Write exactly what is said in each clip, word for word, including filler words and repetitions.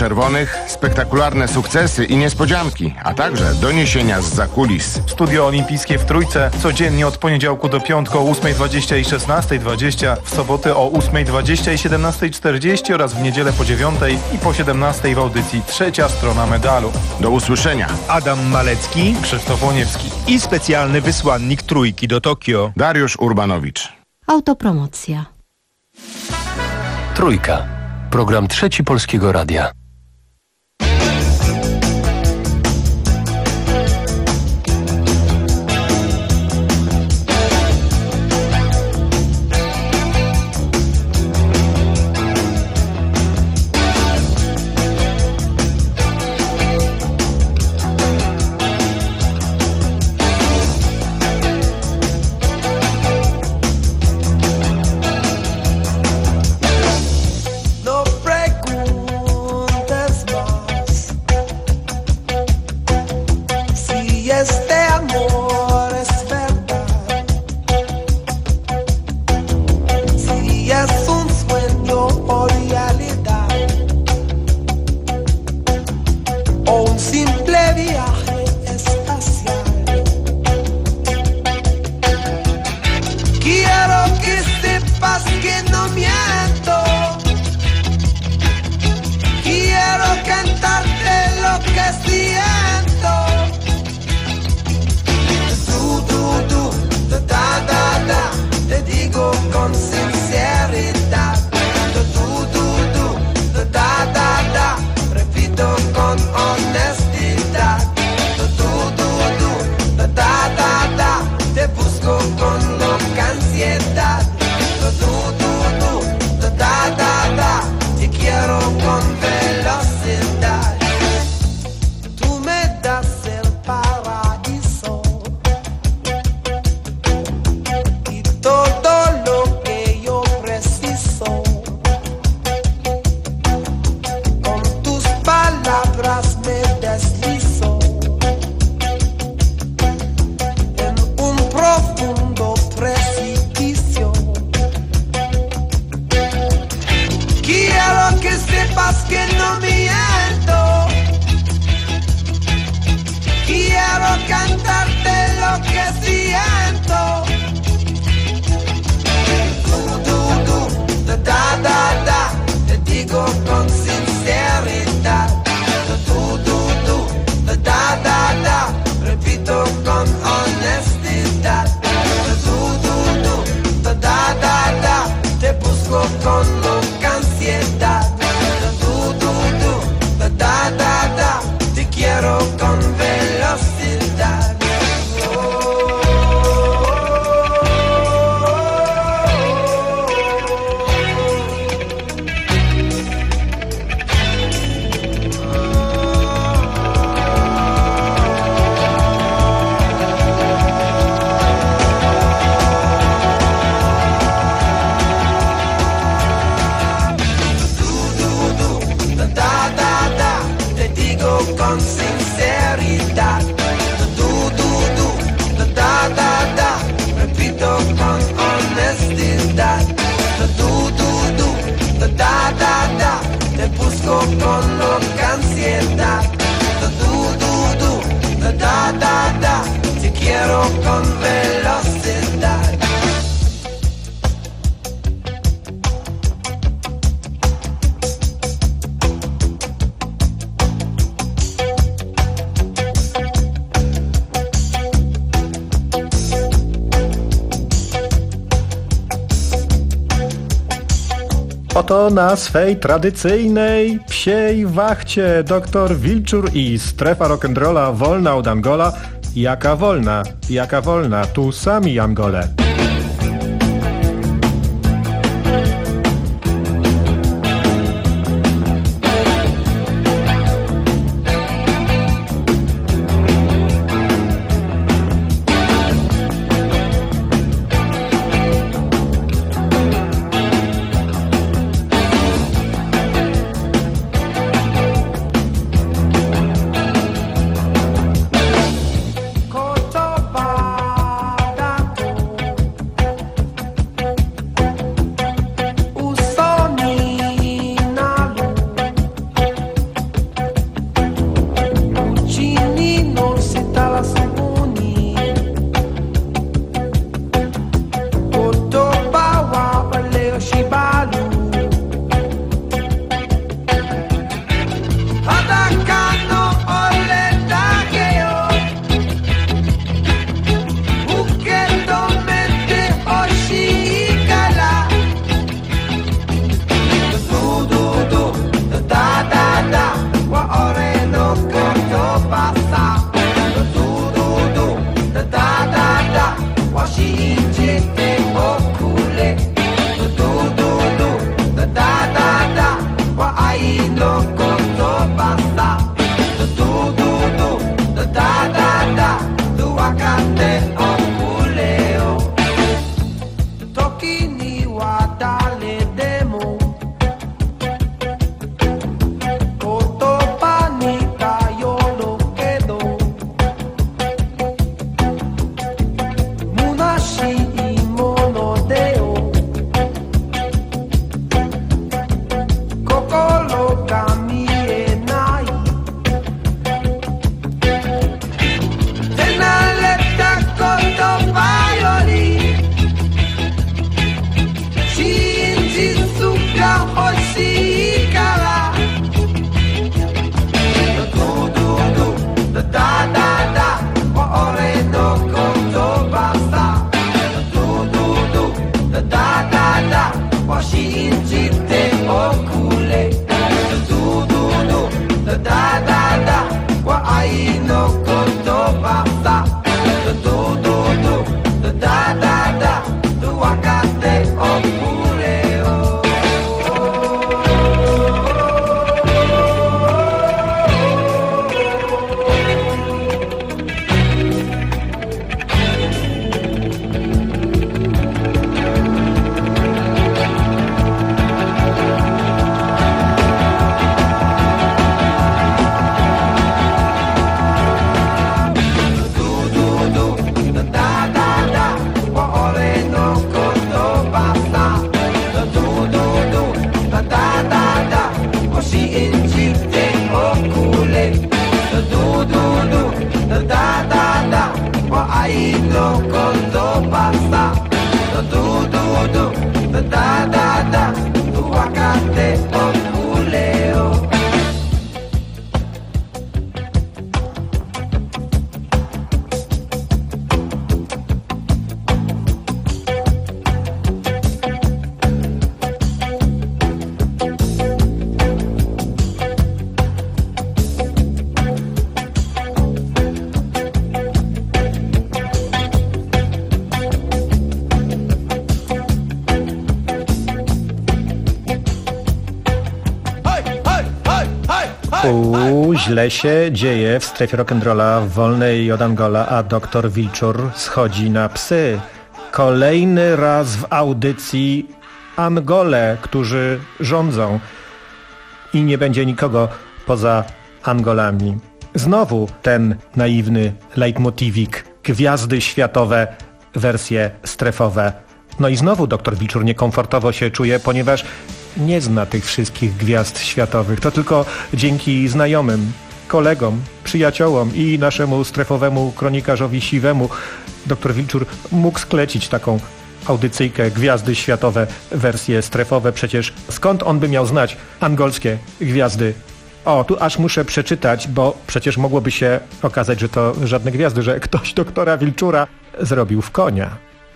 czerwonych, spektakularne sukcesy i niespodzianki, a także doniesienia z zakulis. Studio Olimpijskie w Trójce codziennie od poniedziałku do piątku o ósmej dwadzieścia i szesnastej dwadzieścia, w soboty o ósmej dwadzieścia i siedemnastej czterdzieści oraz w niedzielę po dziewiątej i po siedemnastej w audycji Trzecia Strona Medalu. Do usłyszenia. Adam Malecki, Krzysztof Łoniewski i specjalny wysłannik Trójki do Tokio, Dariusz Urbanowicz. Autopromocja. Trójka. Program Trzeci Polskiego Radia. Oto na swej tradycyjnej psiej wachcie doktor Wilczur i strefa rock'n'rolla wolna od Angola. Jaka wolna, jaka wolna, tu sami Angole. Uhu, źle się dzieje w strefie rock'n'rolla wolnej od Angola, a doktor Wilczur schodzi na psy. Kolejny raz w audycji Angole, którzy rządzą i nie będzie nikogo poza Angolami. Znowu ten naiwny leitmotivik, gwiazdy światowe, wersje strefowe. No i znowu doktor Wilczur niekomfortowo się czuje, ponieważ nie zna tych wszystkich gwiazd światowych. To tylko dzięki znajomym, kolegom, przyjaciołom i naszemu strefowemu kronikarzowi Siwemu doktor Wilczur mógł sklecić taką audycyjkę gwiazdy światowe, wersje strefowe. Przecież skąd on by miał znać angolskie gwiazdy? O, tu aż muszę przeczytać, bo przecież mogłoby się okazać, że to żadne gwiazdy, że ktoś doktora Wilczura zrobił w konia.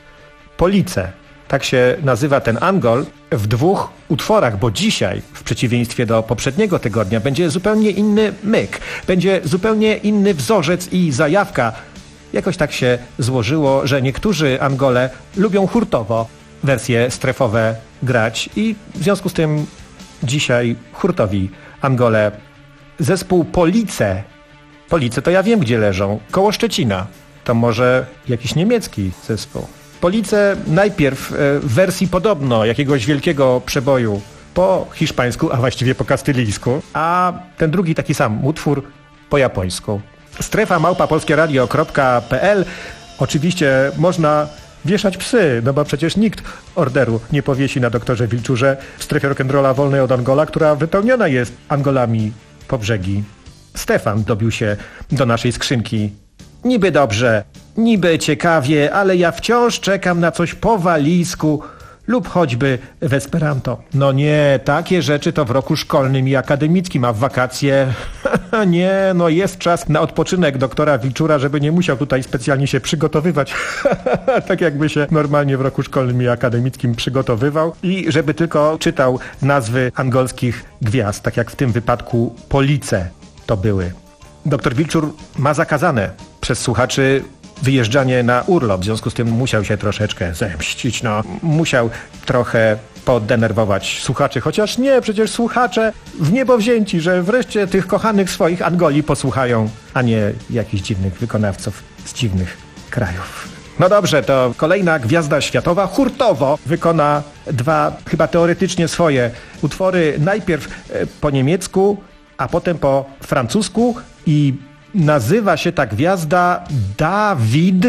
Police. Tak się nazywa ten Angol w dwóch utworach, bo dzisiaj, w przeciwieństwie do poprzedniego tygodnia, będzie zupełnie inny myk, będzie zupełnie inny wzorzec i zajawka. Jakoś tak się złożyło, że niektórzy Angole lubią hurtowo wersje strefowe grać i w związku z tym dzisiaj hurtowi Angole. Zespół Police. Police to ja wiem, gdzie leżą. Koło Szczecina. To może jakiś niemiecki zespół. Police najpierw w wersji podobno jakiegoś wielkiego przeboju po hiszpańsku, a właściwie po kastylijsku, a ten drugi taki sam utwór po japońsku. Strefa małpa polskieradio kropka pe el. Oczywiście można wieszać psy, no bo przecież nikt orderu nie powiesi na doktorze Wilczurze w strefie rock'n'rolla wolnej od Angola, która wypełniona jest Angolami po brzegi. Stefan dobił się do naszej skrzynki. Niby dobrze, niby ciekawie, ale ja wciąż czekam na coś po walijsku lub choćby w Esperanto. No nie, takie rzeczy to w roku szkolnym i akademickim, a w wakacje... nie, no jest czas na odpoczynek doktora Wilczura, żeby nie musiał tutaj specjalnie się przygotowywać. tak jakby się normalnie w roku szkolnym i akademickim przygotowywał. I żeby tylko czytał nazwy angolskich gwiazd, tak jak w tym wypadku Police to były. Doktor Wilczur ma zakazane przez słuchaczy wyjeżdżanie na urlop, w związku z tym musiał się troszeczkę zemścić, no. Musiał trochę podenerwować słuchaczy, chociaż nie, przecież słuchacze w niebo wzięci, że wreszcie tych kochanych swoich Angoli posłuchają, a nie jakichś dziwnych wykonawców z dziwnych krajów. No dobrze, to kolejna gwiazda światowa hurtowo wykona dwa, chyba teoretycznie swoje utwory, najpierw po niemiecku, a potem po francusku i nazywa się ta gwiazda David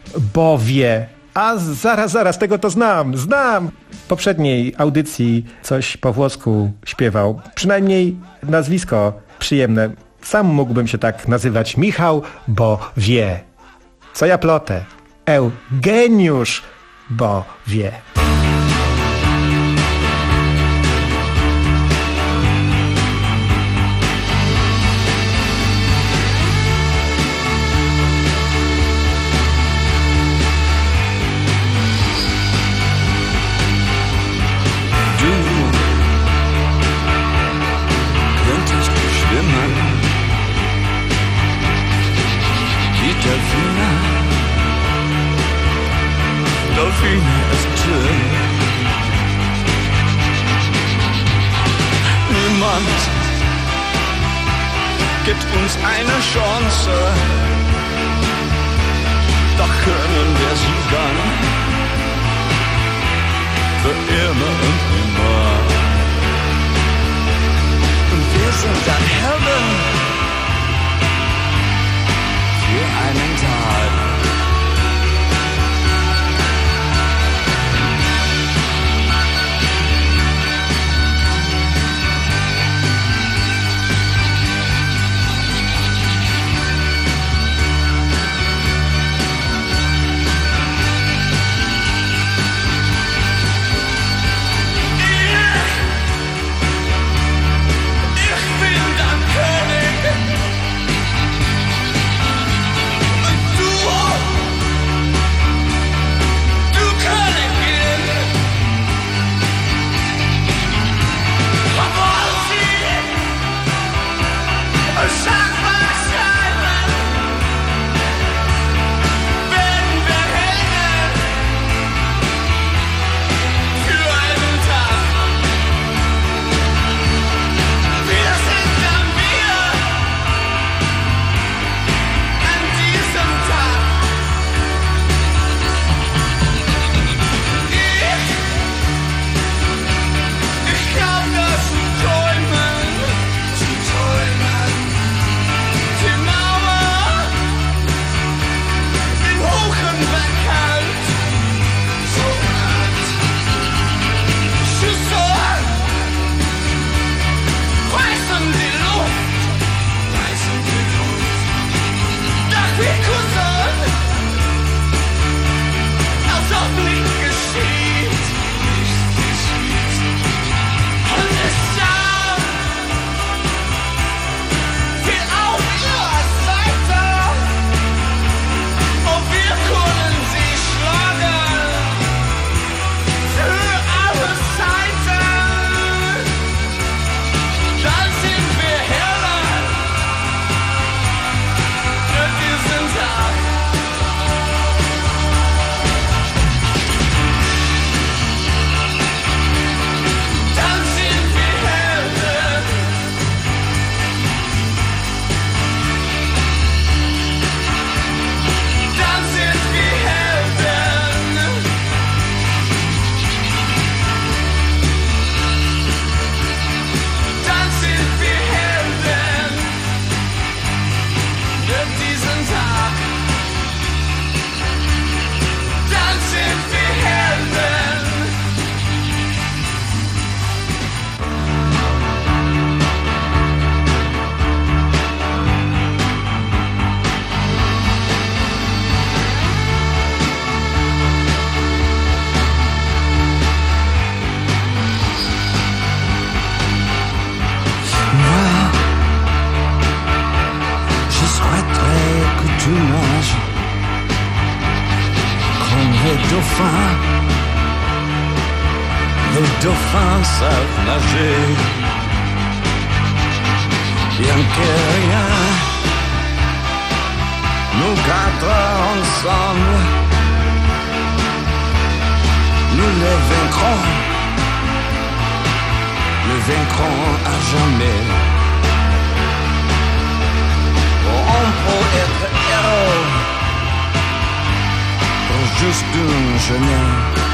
Bowie. A zaraz, zaraz, tego to znam, znam! W poprzedniej audycji coś po włosku śpiewał. Przynajmniej nazwisko przyjemne. Sam mógłbym się tak nazywać. Michał Bowie. Co ja plotę? Eugeniusz Bowie. Delfine ist schön. Niemand gibt uns eine Chance, doch können wir sie dann für immer und immer. Und wir sind dann Heaven für einen Tag. Ich bin dauphins, les dauphins savent nager. Bien que rien, nous quatre ensemble, nous les vaincrons, les vaincrons à jamais. On peut être héros pour juste une journée.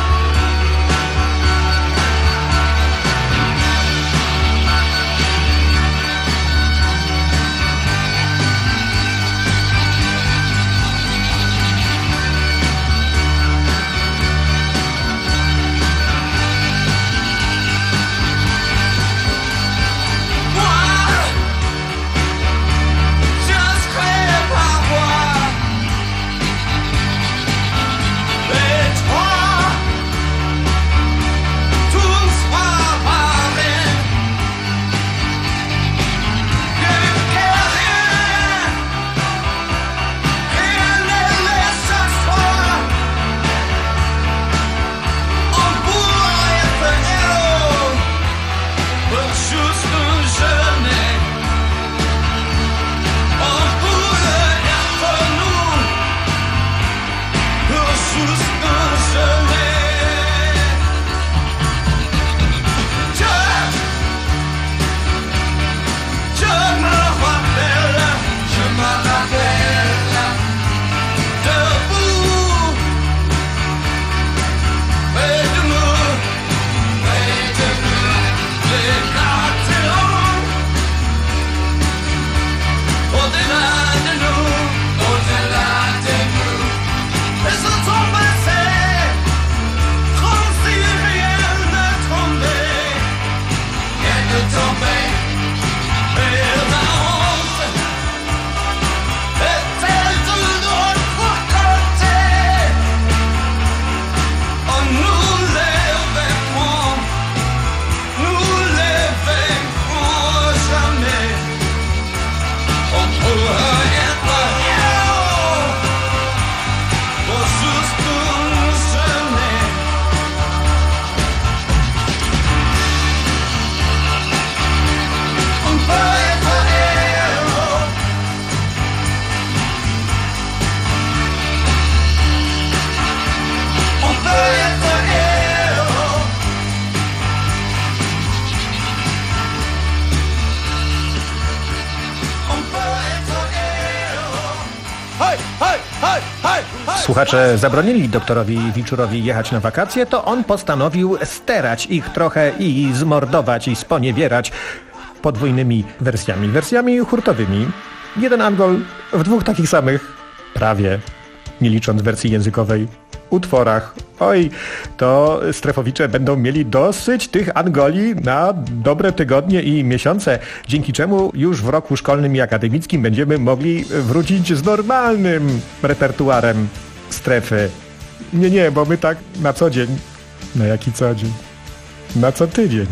Słuchacze zabronili doktorowi Wilczurowi jechać na wakacje, to on postanowił sterać ich trochę i zmordować i sponiewierać podwójnymi wersjami. Wersjami hurtowymi. Jeden Angol w dwóch takich samych, prawie, nie licząc wersji językowej, utworach. Oj, to strefowicze będą mieli dosyć tych Angoli na dobre tygodnie i miesiące, dzięki czemu już w roku szkolnym i akademickim będziemy mogli wrócić z normalnym repertuarem strefy. Nie, nie, bo my tak na co dzień. Na jaki co dzień? Na co tydzień.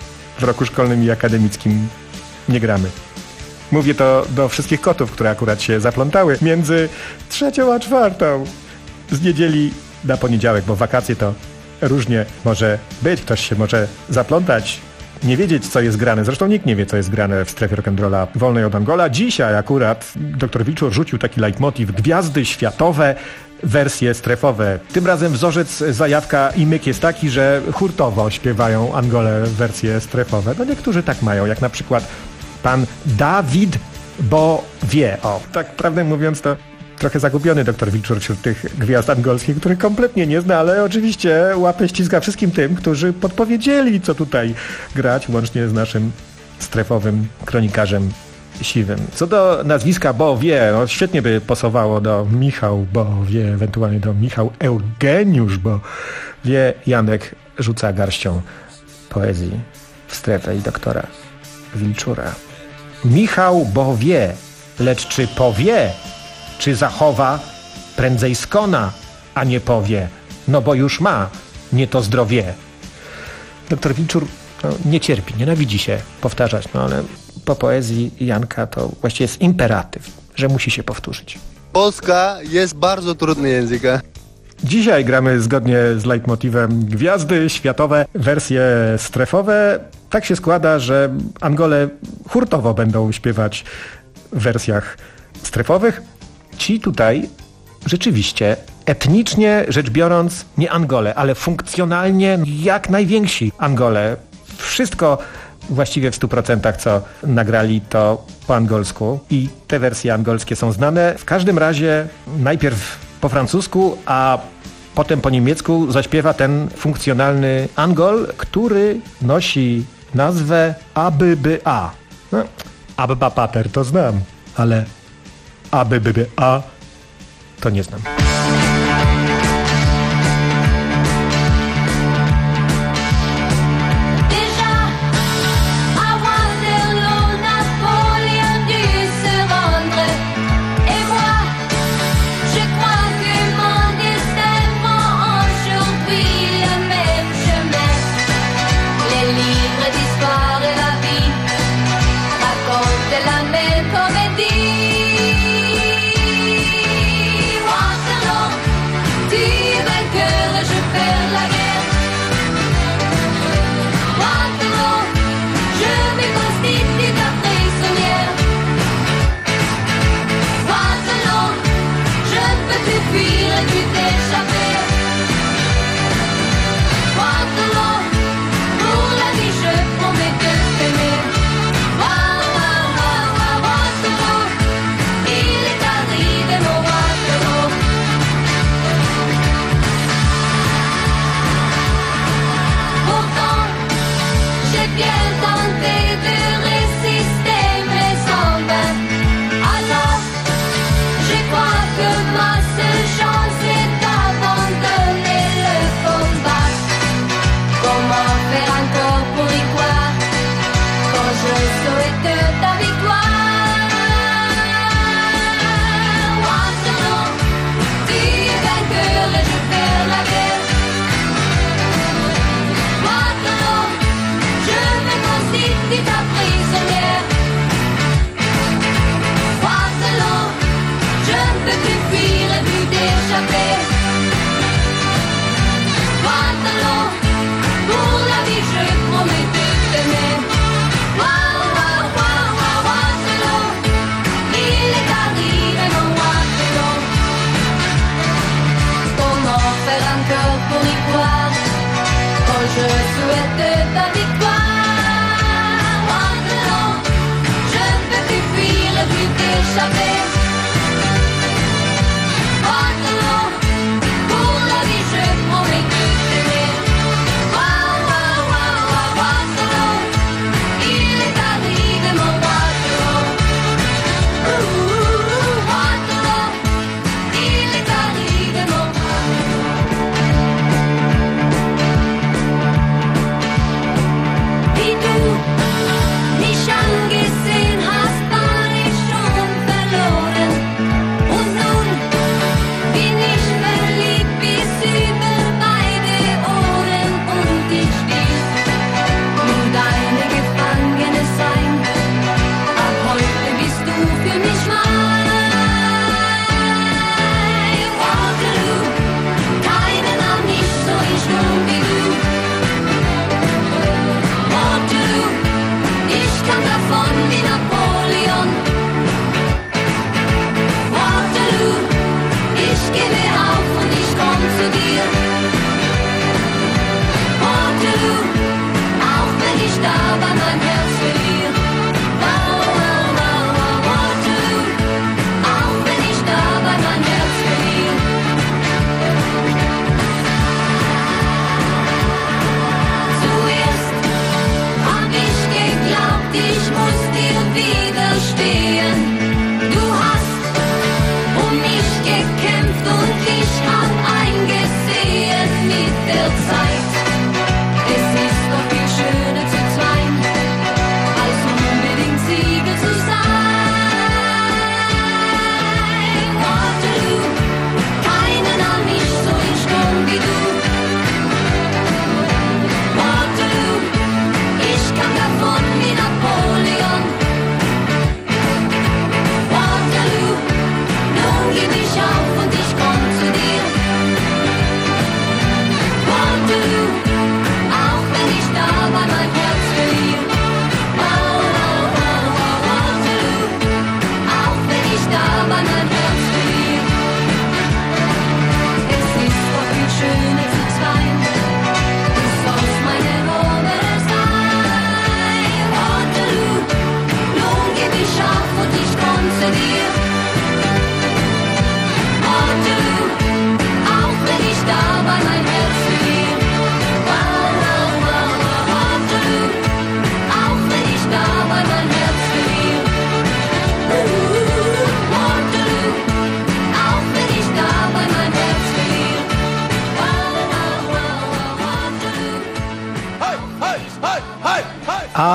W roku szkolnym i akademickim nie gramy. Mówię to do wszystkich kotów, które akurat się zaplątały między trzecią a czwartą. Z niedzieli na poniedziałek, bo wakacje to różnie może być. Ktoś się może zaplątać, nie wiedzieć, co jest grane. Zresztą nikt nie wie, co jest grane w strefie rock'n'rolla wolnej od Angola. Dzisiaj akurat dr Wilczur rzucił taki leitmotiv: gwiazdy światowe, wersje strefowe. Tym razem wzorzec, zajawka i myk jest taki, że hurtowo śpiewają Angole wersje strefowe. No niektórzy tak mają, jak na przykład pan Dawid Bowie. O, tak prawdę mówiąc, to trochę zagubiony doktor Wilczur wśród tych gwiazd angolskich, których kompletnie nie zna, ale oczywiście łapę ściska wszystkim tym, którzy podpowiedzieli, co tutaj grać, łącznie z naszym strefowym kronikarzem Siwym. Co do nazwiska Bowie, no świetnie by pasowało do Michał Bowie, ewentualnie do Michał Eugeniusz Bowie. Janek rzuca garścią poezji w strefę i doktora Wilczura. Michał Bowie, lecz czy powie, czy zachowa, prędzej skona, a nie powie, no bo już ma, nie to zdrowie. Doktor Wilczur no, nie cierpi, nienawidzi się powtarzać, no ale po poezji Janka to właściwie jest imperatyw, że musi się powtórzyć. Polska jest bardzo trudny język. Dzisiaj gramy zgodnie z leitmotivem gwiazdy światowe, wersje strefowe. Tak się składa, że Angole hurtowo będą śpiewać w wersjach strefowych. Ci tutaj rzeczywiście etnicznie rzecz biorąc nie Angole, ale funkcjonalnie jak najwięksi Angole. Wszystko właściwie w stu procentach, co nagrali, to po angolsku i te wersje angolskie są znane. W każdym razie najpierw po francusku, a potem po niemiecku zaśpiewa ten funkcjonalny Angol, który nosi nazwę A B B A. No, Abba Pater to znam, ale A B B A to nie znam. La même comédie. Waterloo.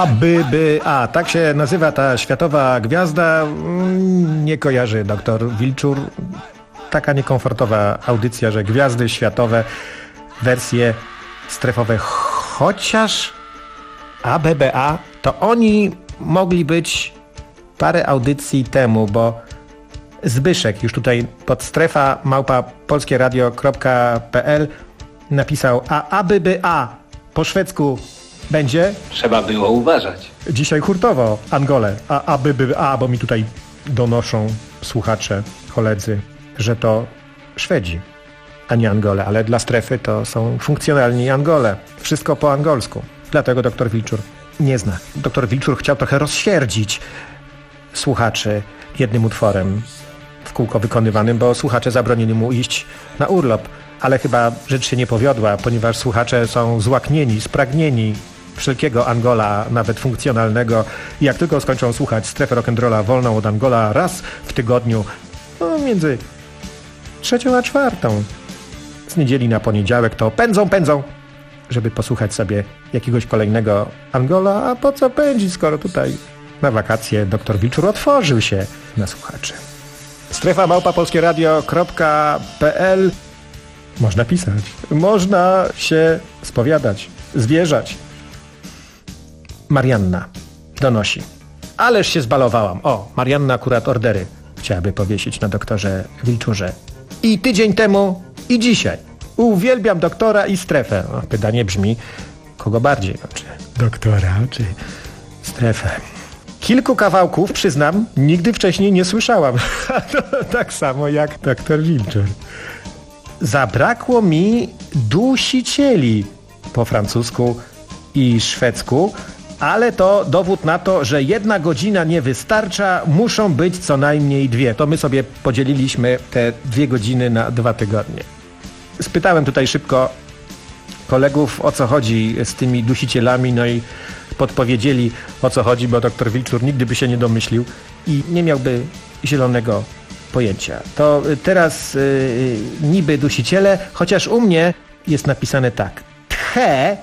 A B B A. Tak się nazywa ta światowa gwiazda. Nie kojarzy doktor Wilczur. Taka niekomfortowa audycja, że gwiazdy światowe, wersje strefowe, chociaż A B B A to oni mogli być parę audycji temu, bo Zbyszek już tutaj pod strefa małpa polskieradio kropka p l napisał, a A B B A po szwedzku będzie? Trzeba było uważać. Dzisiaj hurtowo Angolę, a A B B A, bo mi tutaj donoszą słuchacze, koledzy, że to Szwedzi, a nie Angole, ale dla strefy to są funkcjonalni Angole. Wszystko po angolsku. Dlatego doktor Wilczur nie zna. Doktor Wilczur chciał trochę rozsierdzić słuchaczy jednym utworem w kółko wykonywanym, bo słuchacze zabronili mu iść na urlop. Ale chyba rzecz się nie powiodła, ponieważ słuchacze są złaknieni, spragnieni wszelkiego Angola, nawet funkcjonalnego. I jak tylko skończą słuchać strefę rock'n'rolla wolną od Angola raz w tygodniu, no między trzecią a czwartą, z niedzieli na poniedziałek, to pędzą, pędzą, żeby posłuchać sobie jakiegoś kolejnego Angola, a po co pędzić, skoro tutaj na wakacje doktor Wilczur otworzył się na słuchaczy. Strefa małpa polskieradio kropka p l. Można pisać, można się spowiadać, zwierzać. Marianna donosi. Ależ się zbalowałam. O, Marianna akurat ordery chciałaby powiesić na doktorze Wilczurze. I tydzień temu, i dzisiaj. Uwielbiam doktora i strefę. O, pytanie brzmi, kogo bardziej? No, czy doktora, czy strefę? Kilku kawałków, przyznam, nigdy wcześniej nie słyszałam. Tak samo jak doktor Wilczur. Zabrakło mi dusicieli po francusku i szwedzku, ale to dowód na to, że jedna godzina nie wystarcza, muszą być co najmniej dwie. To my sobie podzieliliśmy te dwie godziny na dwa tygodnie. Spytałem tutaj szybko kolegów, o co chodzi z tymi dusicielami, no i podpowiedzieli, o co chodzi, bo doktor Wilczur nigdy by się nie domyślił i nie miałby zielonego pojęcia. To teraz yy, niby dusiciele, chociaż u mnie jest napisane tak. Tche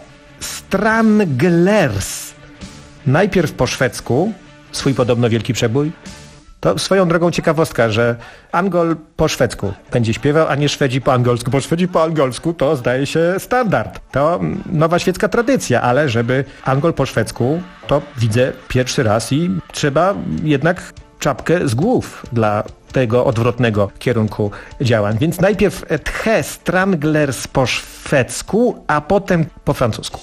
Stranglers. Najpierw po szwedzku, swój podobno wielki przebój. To swoją drogą ciekawostka, że Angol po szwedzku będzie śpiewał, a nie Szwedzi po angolsku. Bo Szwedzi po angolsku to zdaje się standard. To nowa świecka tradycja, ale żeby Angol po szwedzku, to widzę pierwszy raz i trzeba jednak czapkę z głów dla tego odwrotnego kierunku działań. Więc najpierw Tche Stranglers po szwedzku, a potem po francusku.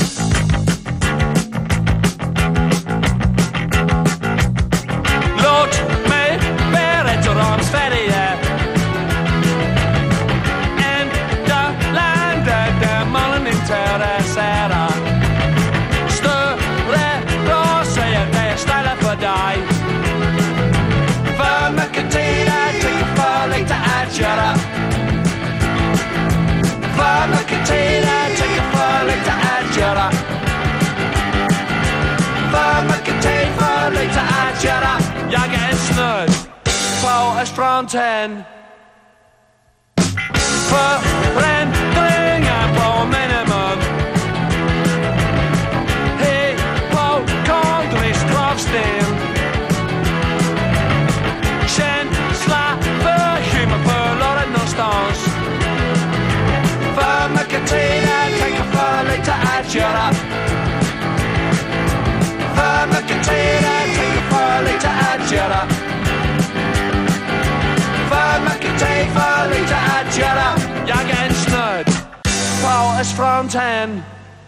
Fronten Förändringar på minimum. Hej på Congress gravsten. Känsla bekymmerfullare någonstans. För mycket tid att tänka, för lite att göra. För mycket tid att tänka, för lite att göra. För mycket tid, för lite att göra. Jag är en snöd på östfronten.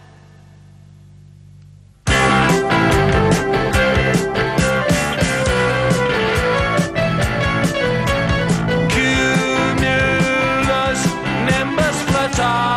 Cumulus nimbus flyttar.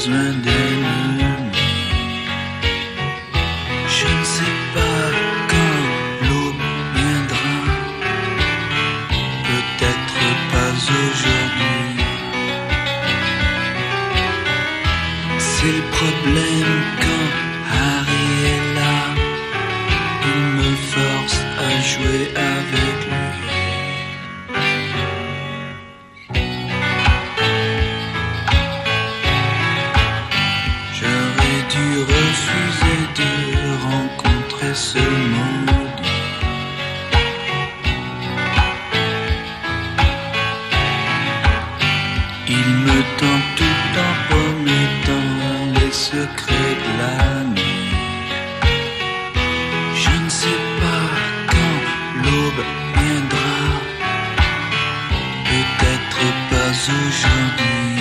besoin d'ennemis. Je ne sais pas quand l'aube viendra, peut-être pas aujourd'hui. C'est le problème quand Harry est là, il me force à jouer avec lui. J'aurais dû refuser de rencontrer ce monde. Il me tente tout en promettant les secrets de la nuit. Je ne sais pas quand l'aube viendra, peut-être pas aujourd'hui.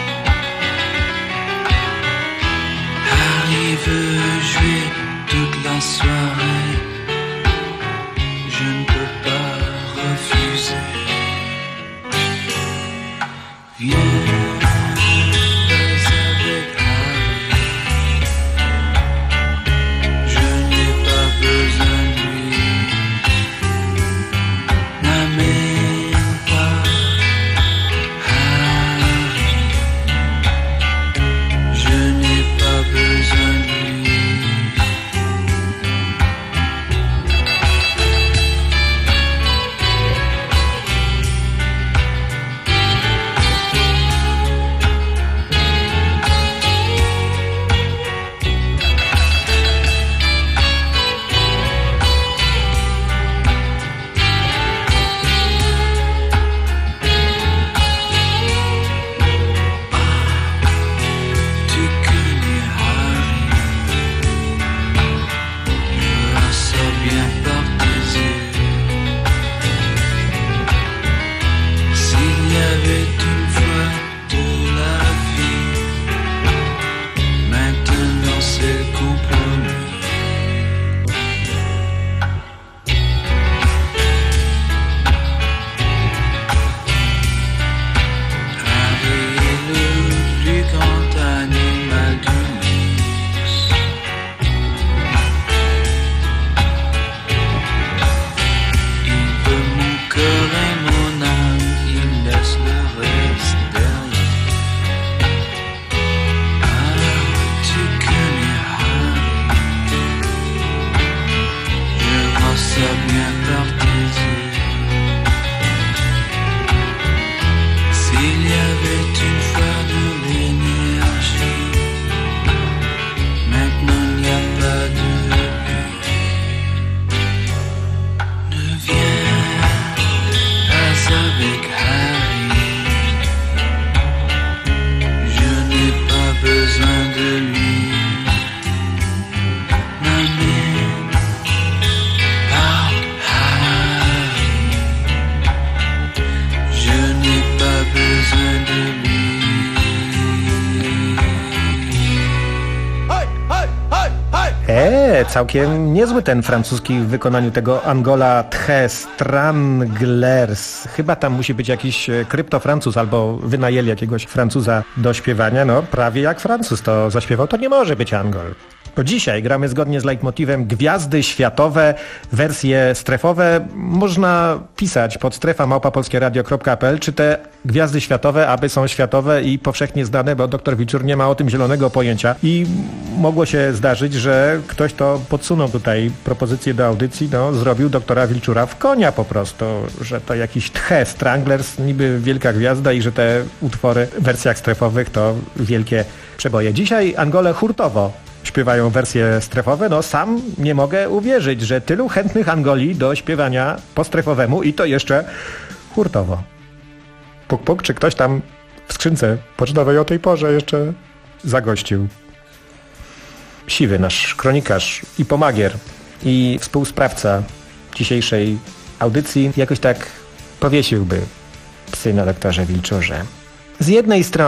Harry veut jouer toute la soirée, je ne peux pas refuser. Viens avec Harry, je n'ai pas besoin de lui. N'amène pas Harry, je n'ai pas besoin de lui. Tu connais Harry, je vois ça bien par tes yeux. S'il y avait une fois de la vie, maintenant c'est le compromis. Harry est le plus grand animal du luxe. Il veut mon cœur et mon âme, il laisse le reste derrière. Alors tu connais Harry, je vois ça bien par tes yeux. S'il y avait une fois de l'énergie, maintenant il n'y a pas de lui. Ne viens pas avec Harry, je n'ai pas besoin de lui. N'amène pas Harry, je n'ai pas besoin de lui. Eee, całkiem niezły ten francuski w wykonaniu tego Angola Tche Stranglers. Chyba tam musi być jakiś e, kryptofrancuz albo wynajęli jakiegoś Francuza do śpiewania. No, prawie jak Francuz to zaśpiewał, to nie może być Angol. Bo dzisiaj gramy zgodnie z leitmotivem Gwiazdy Światowe, wersje strefowe. Można pisać pod strefa małpa polskie radio kropka p l, czy te gwiazdy światowe, aby są światowe i powszechnie znane, bo doktor Wilczur nie ma o tym zielonego pojęcia. I mogło się zdarzyć, że ktoś to podsunął tutaj propozycję do audycji, no zrobił doktora Wilczura w konia po prostu, że to jakiś Tche Stranglers, niby wielka gwiazda i że te utwory w wersjach strefowych to wielkie przeboje. Dzisiaj Angole hurtowo śpiewają wersje strefowe. No sam nie mogę uwierzyć, że tylu chętnych Angoli do śpiewania po strefowemu i to jeszcze hurtowo. Puk, puk, czy ktoś tam w skrzynce pocztowej o tej porze jeszcze zagościł? Siwy, nasz kronikarz i pomagier i współsprawca dzisiejszej audycji jakoś tak powiesiłby psy na doktorze Wilczurze. Z jednej strony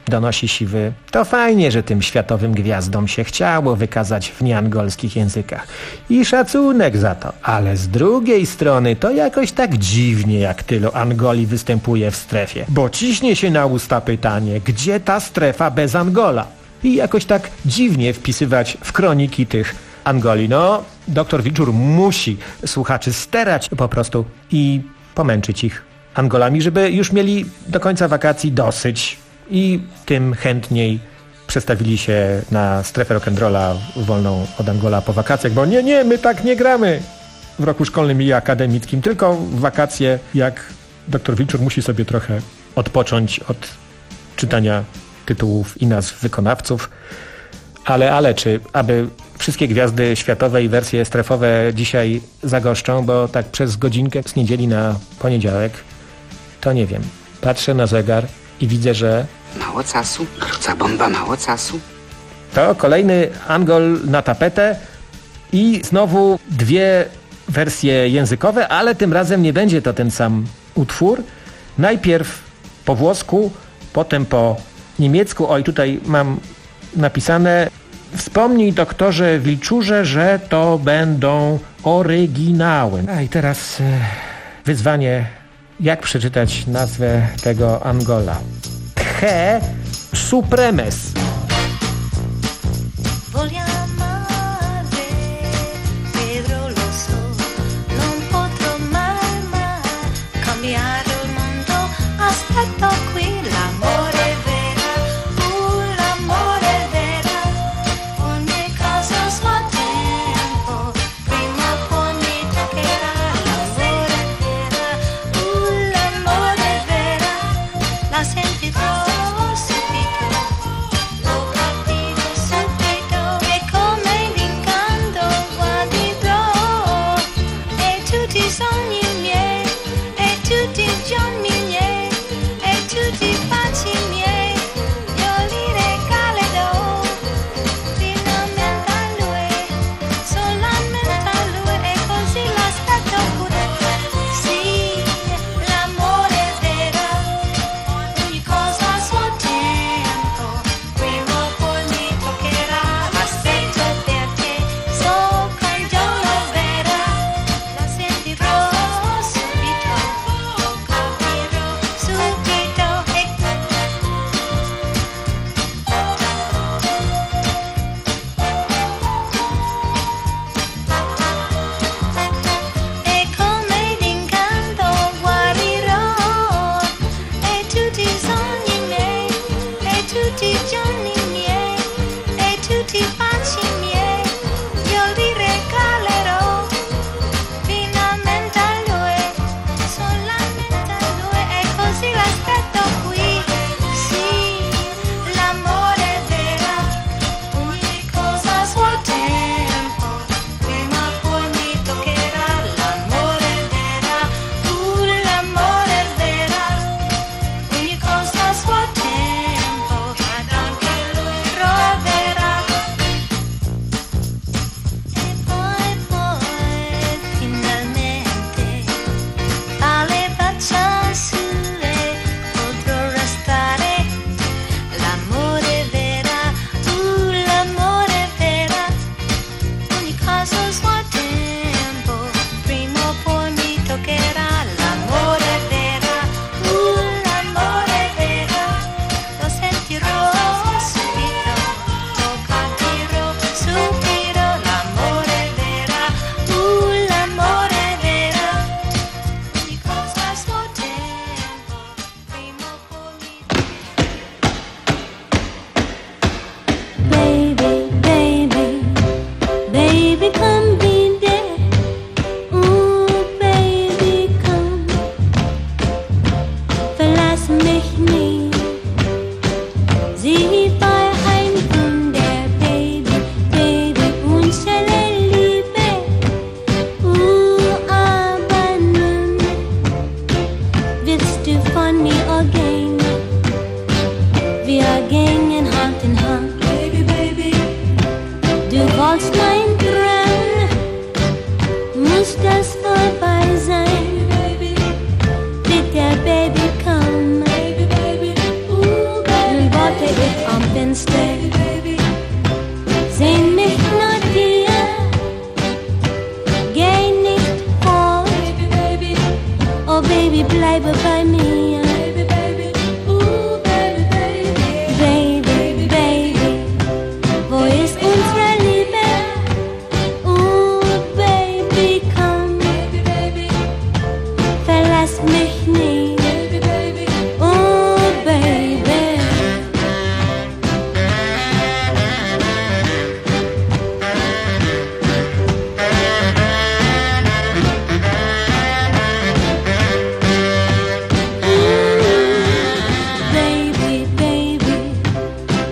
donosi Siwy. To fajnie, że tym światowym gwiazdom się chciało wykazać w nieangolskich językach. I szacunek za to. Ale z drugiej strony to jakoś tak dziwnie, jak tylu Angoli występuje w strefie. Bo ciśnie się na usta pytanie, gdzie ta strefa bez Angola? I jakoś tak dziwnie wpisywać w kroniki tych Angoli. No, doktor Wilczur musi słuchaczy sterać po prostu i pomęczyć ich Angolami, żeby już mieli do końca wakacji dosyć i tym chętniej przestawili się na strefę rock'n'rolla wolną od Angola po wakacjach, bo nie, nie, my tak nie gramy w roku szkolnym i akademickim, tylko w wakacje, jak doktor Wilczur musi sobie trochę odpocząć od czytania tytułów i nazw wykonawców. Ale, ale czy aby wszystkie gwiazdy światowe i wersje strefowe dzisiaj zagoszczą, bo tak przez godzinkę z niedzieli na poniedziałek, to nie wiem. Patrzę na zegar i widzę, że mało czasu, króca bomba, mało czasu. To kolejny Angol na tapetę i znowu dwie wersje językowe, ale tym razem nie będzie to ten sam utwór. Najpierw po włosku, potem po niemiecku. Oj, tutaj mam napisane: wspomnij, doktorze Wilczurze, że to będą oryginały. A i teraz e, wyzwanie, jak przeczytać nazwę tego Angola. Tche Supremes.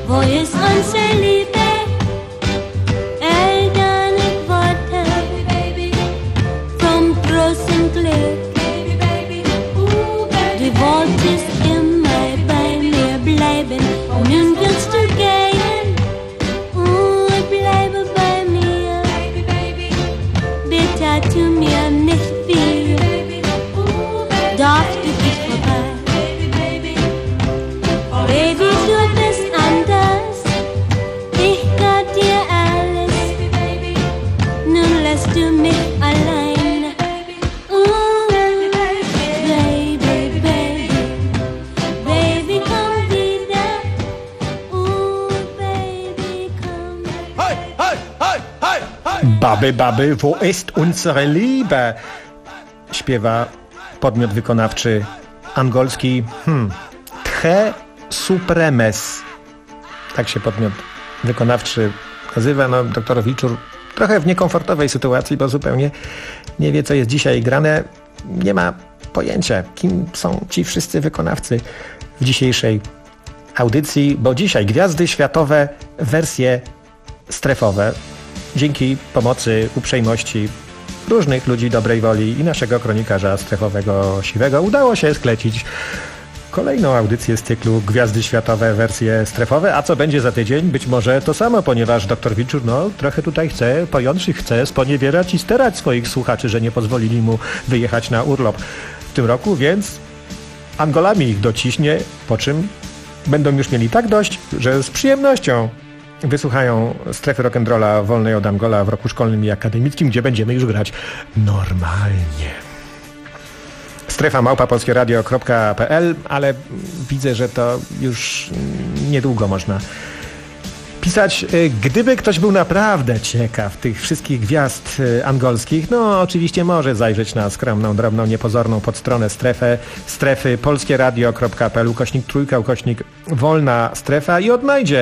wo ist unsere Liebe? Eltern und Vater, vom großen Glück. Du wolltest immer bei mir bleiben, nun willst du gehen. Oh, bleibe bei mir, bitte tu mir nicht viel, doch du bist vorbei. Baby, du bist anders, ich gab dir alles, nun lässt du mich allein. Oh, baby, baby, baby, komm wieder. Oh, baby, komm. Hey, hey, hey, hey, hey! Baby, baby, wo ist unsere Liebe? Śpiewa podmiot wykonawczy angolski hmm, Tre Supremes. Tak się podmiot wykonawczy nazywa. No, doktor Wilczur trochę w niekomfortowej sytuacji, bo zupełnie nie wie, co jest dzisiaj grane. Nie ma pojęcia, kim są ci wszyscy wykonawcy w dzisiejszej audycji, bo dzisiaj gwiazdy światowe, wersje strefowe. Dzięki pomocy, uprzejmości różnych ludzi dobrej woli i naszego kronikarza strefowego Siwego udało się sklecić kolejną audycję z cyklu Gwiazdy Światowe, wersje strefowe. A co będzie za tydzień? Być może to samo, ponieważ doktor Wilczur no, trochę tutaj chce, pojątrzy chce sponiewierać i sterać swoich słuchaczy, że nie pozwolili mu wyjechać na urlop w tym roku, więc Angolami ich dociśnie, po czym będą już mieli tak dość, że z przyjemnością wysłuchają strefy rock'n'rolla wolnej od Angola w roku szkolnym i akademickim, gdzie będziemy już grać normalnie. Strefa małpa polskieradio kropka p l, ale widzę, że to już niedługo można pisać. Gdyby ktoś był naprawdę ciekaw tych wszystkich gwiazd angolskich, no oczywiście może zajrzeć na skromną, drobną, niepozorną podstronę strefę, strefy polskieradio kropka p l, ukośnik trójka, ukośnik wolna strefa i odnajdzie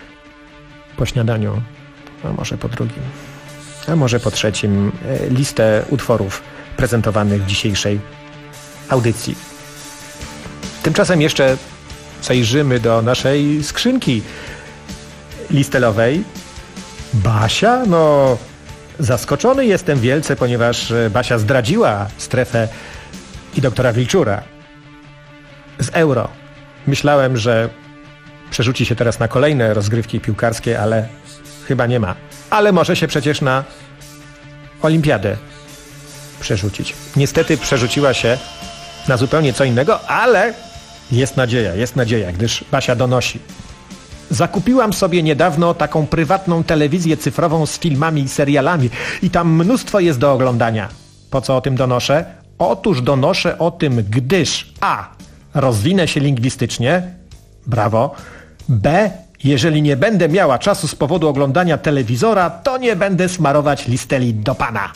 po śniadaniu, a może po drugim, a może po trzecim listę utworów prezentowanych w dzisiejszej audycji. Tymczasem jeszcze zajrzymy do naszej skrzynki listelowej. Basia? No, zaskoczony jestem wielce, ponieważ Basia zdradziła strefę i doktora Wilczura z Euro. Myślałem, że przerzuci się teraz na kolejne rozgrywki piłkarskie, ale chyba nie ma. Ale może się przecież na Olimpiadę przerzucić. Niestety przerzuciła się na zupełnie co innego, ale jest nadzieja, jest nadzieja, gdyż Basia donosi. Zakupiłam sobie niedawno taką prywatną telewizję cyfrową z filmami i serialami i tam mnóstwo jest do oglądania. Po co o tym donoszę? Otóż donoszę o tym, gdyż a. rozwinę się lingwistycznie, brawo, b. jeżeli nie będę miała czasu z powodu oglądania telewizora, to nie będę smarować listeli do pana.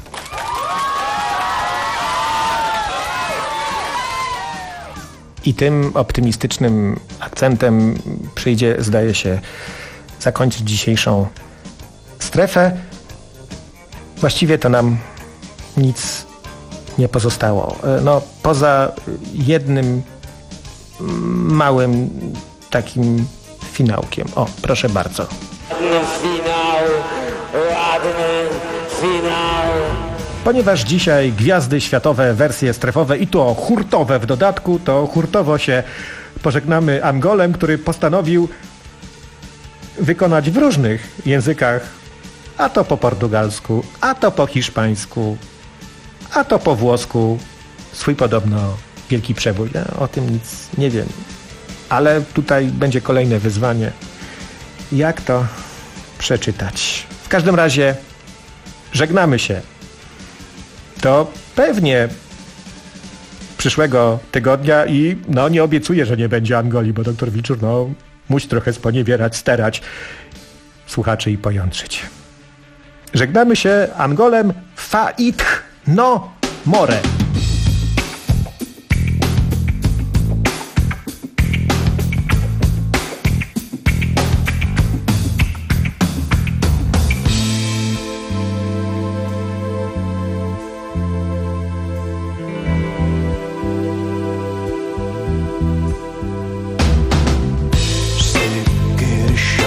I tym optymistycznym akcentem przyjdzie, zdaje się, zakończyć dzisiejszą strefę. Właściwie to nam nic nie pozostało. No, poza jednym małym takim finałkiem. O, proszę bardzo. Ładny finał, ładny finał. Ponieważ dzisiaj gwiazdy światowe, wersje strefowe i to hurtowe w dodatku, to hurtowo się pożegnamy Angolem, który postanowił wykonać w różnych językach, a to po portugalsku, a to po hiszpańsku, a to po włosku, swój podobno wielki przebój. Ja o tym nic nie wiem, ale tutaj będzie kolejne wyzwanie. Jak to przeczytać? W każdym razie żegnamy się. To pewnie przyszłego tygodnia i no nie obiecuję, że nie będzie Angolii, bo doktor Wilczur no musi trochę sponiewierać, sterać słuchaczy i pojątrzyć. Żegnamy się Angolem Fait no more. Sé que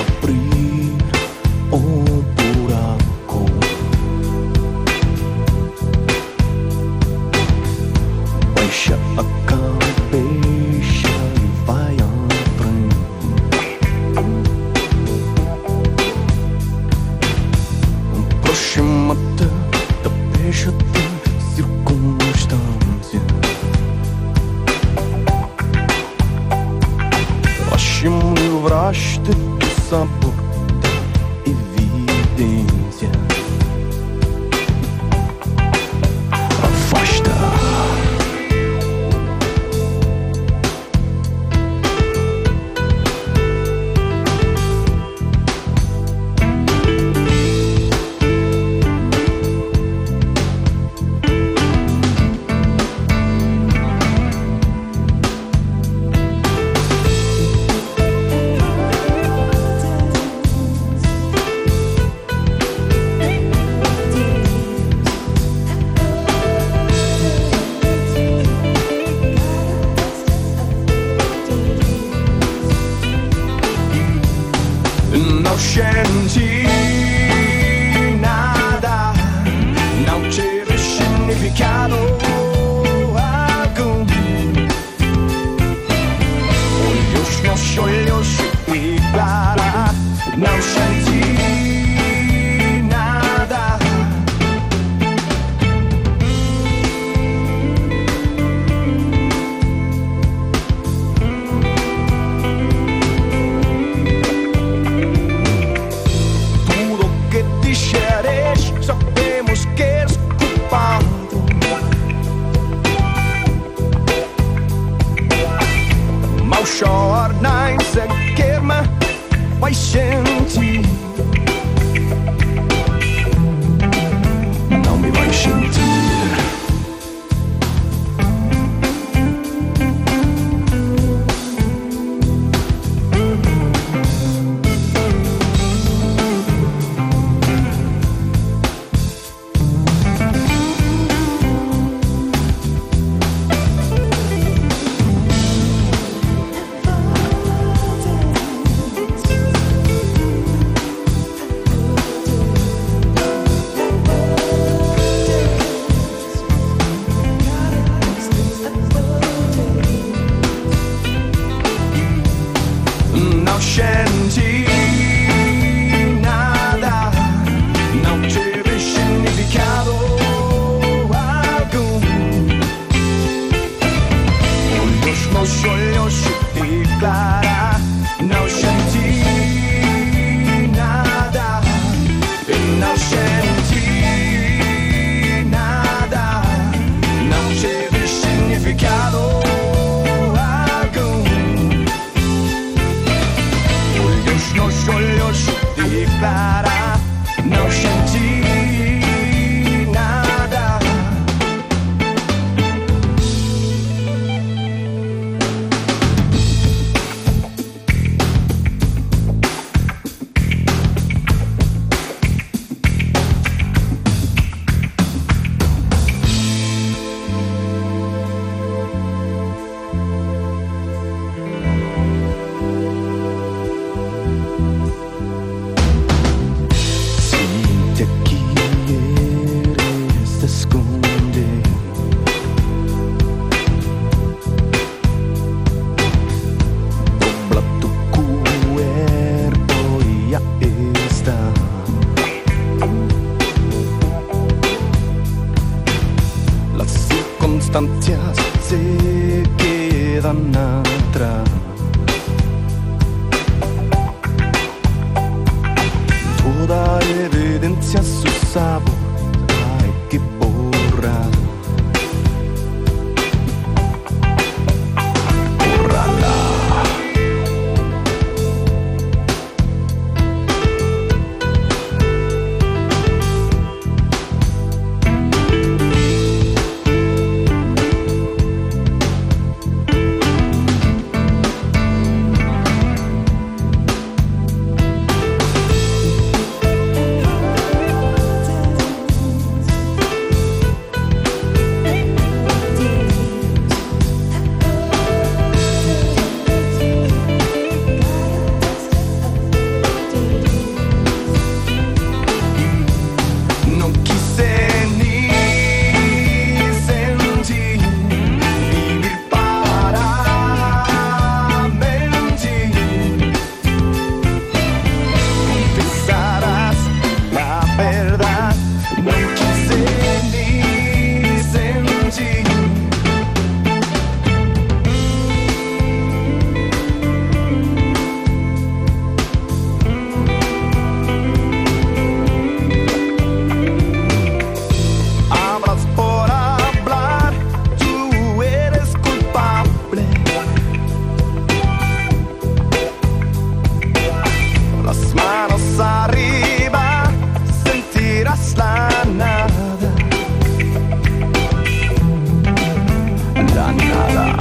afaste do sabor da evidência. Afasta. Senti nada, não tive significado algum. Olhos nos olhos e clara, não senti nada. Sabemos que és culpado. Mal chorar nem sequer me vai sentir. Não me vai sentir. Senti nada, não tive significado algum. Olhos nos olhos e clara, não senti nada, não senti nada, não tive significado. Nos olhos de clara, não senti nada. más arriba sentirás la nada, la nada.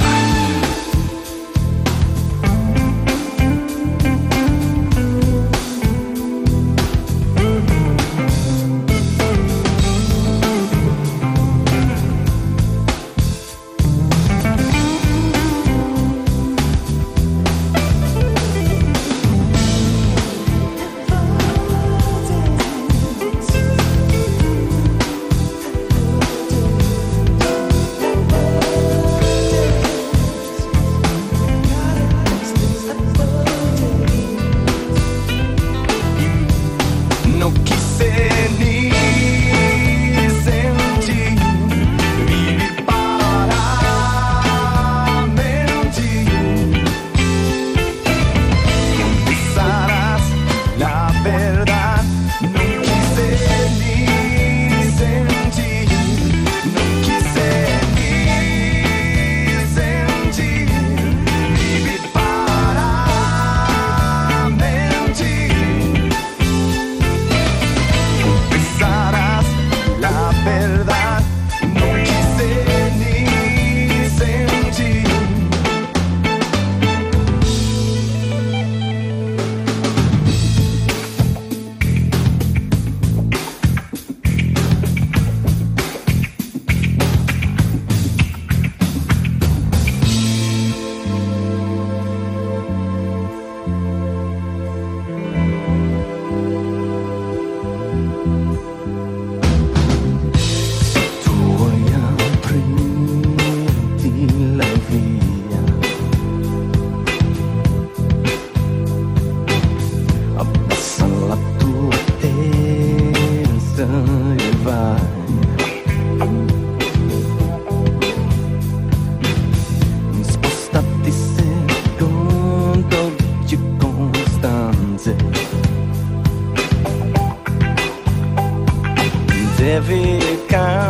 Devi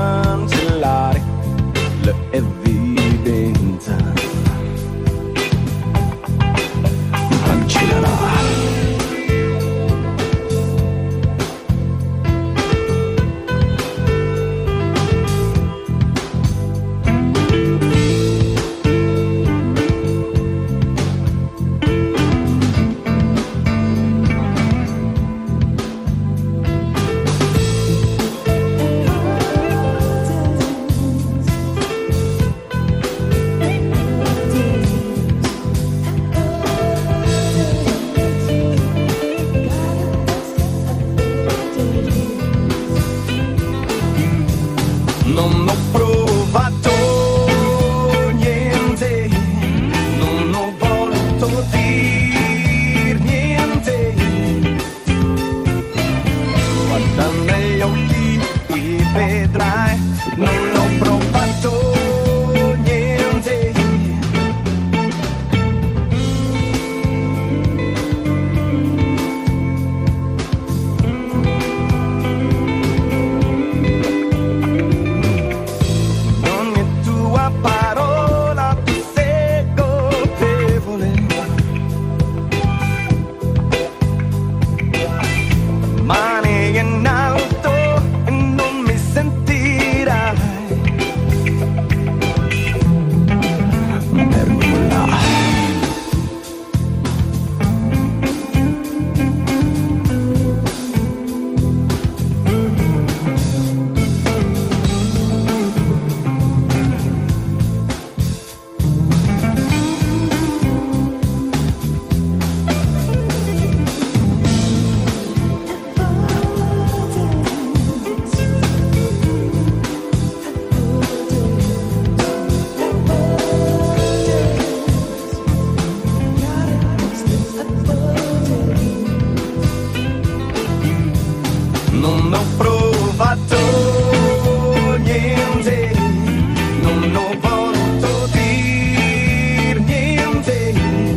cancellare l'evidenza. Cancellerà. Non ho provato niente, non ho voluto dir niente. Guarda negli occhi e vedrai, non ho provato niente. Parola tu sei colpevole, mani in alto e non mi sentirai per nulla. Non ho provato niente, non ho voluto dir niente.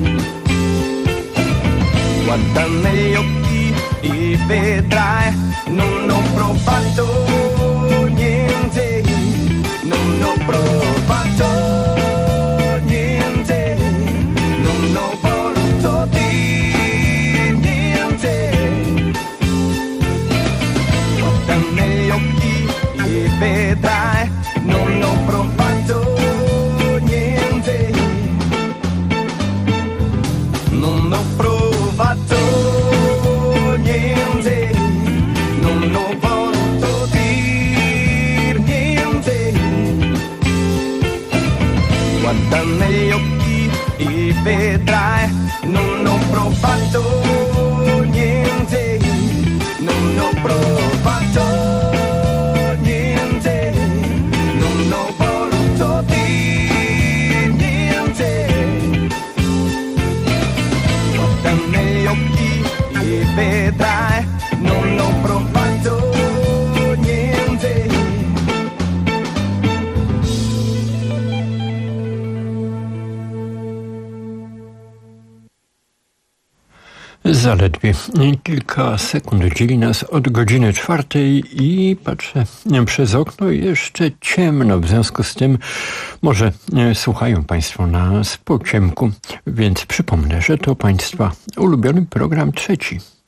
Guarda negli occhi e vedrai, non ho provato niente, non ho provato niente, non ho voluto dir niente. guarda negli occhi e vedrai, non ho provato niente, non ho provato niente, non ho voluto dire niente. Guarda negli occhi e vedrai, non ho provato niente. Zaledwie kilka sekund dzieli nas od godziny czwartej i patrzę przez okno i jeszcze ciemno. W związku z tym może słuchają Państwo nas po ciemku, więc przypomnę, że to Państwa ulubiony program trzeci.